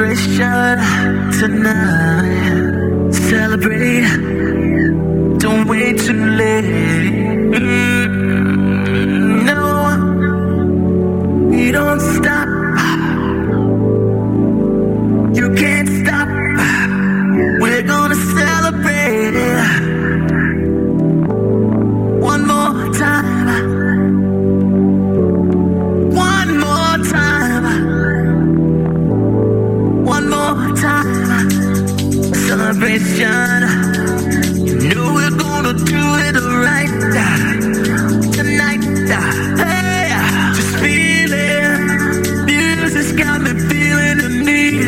celebration tonight. Celebrate, don't wait too late. No, we don't stop. You can't stop. We're gonna celebrate one more time. One more time. One more time. Celebration. You know we're gonna do it right tonight. Hey, just feel it. Music's got me feeling the need.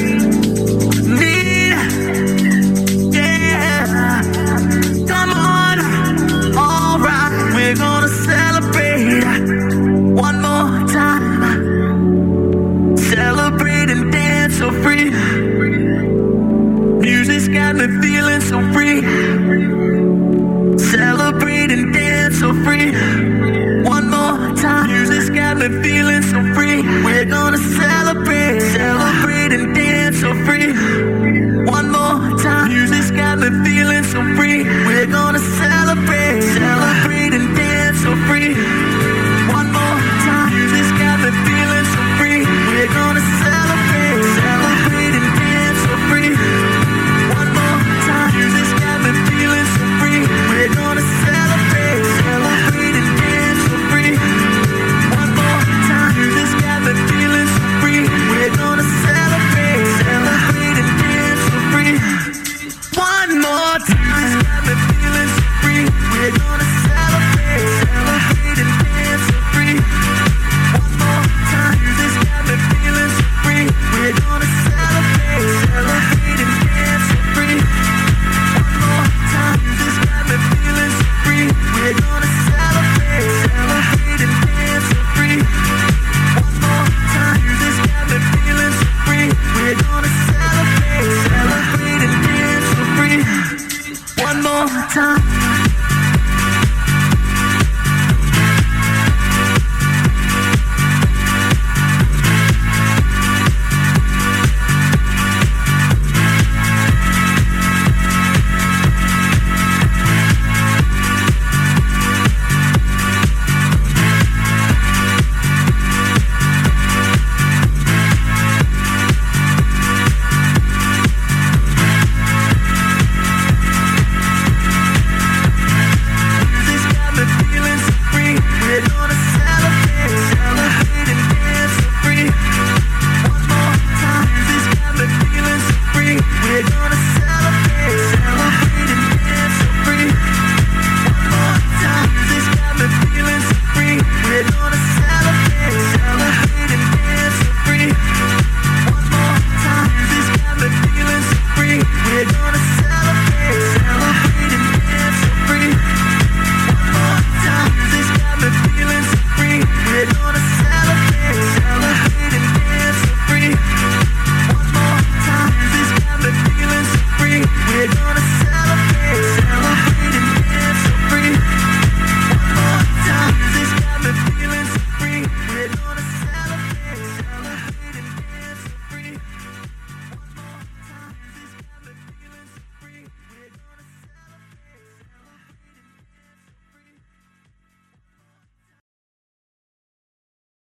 Yeah. Come on. All right, we're gonna celebrate one more time. Celebrate and dance so free. Music's got me feeling so free. Celebrate and dance so free. One more time. Music's got me feeling so free. We're gonna celebrate and dance so free. One more time. Music's got me feeling so free. We're gonna celebrate and dance so free. One more time. Music's got me feeling so free. We're gonna celebrate and dance so free. One more time. Music's got me feeling so free. We're gonna celebrate and dance so free. One more time. Music's got me feeling so free. We're gonna celebrate and dance so free. One more time. Music's got me feeling so free. We're gonna celebrate and dance so free. One more time. Music's got me feeling so free. We're gonna celebrate and dance so free. One more time. Music's got me feeling so free. We're gonna celebrate and dance so free. One more time. Music's got me feeling so free. We're gonna celebrate and dance so free. One more time.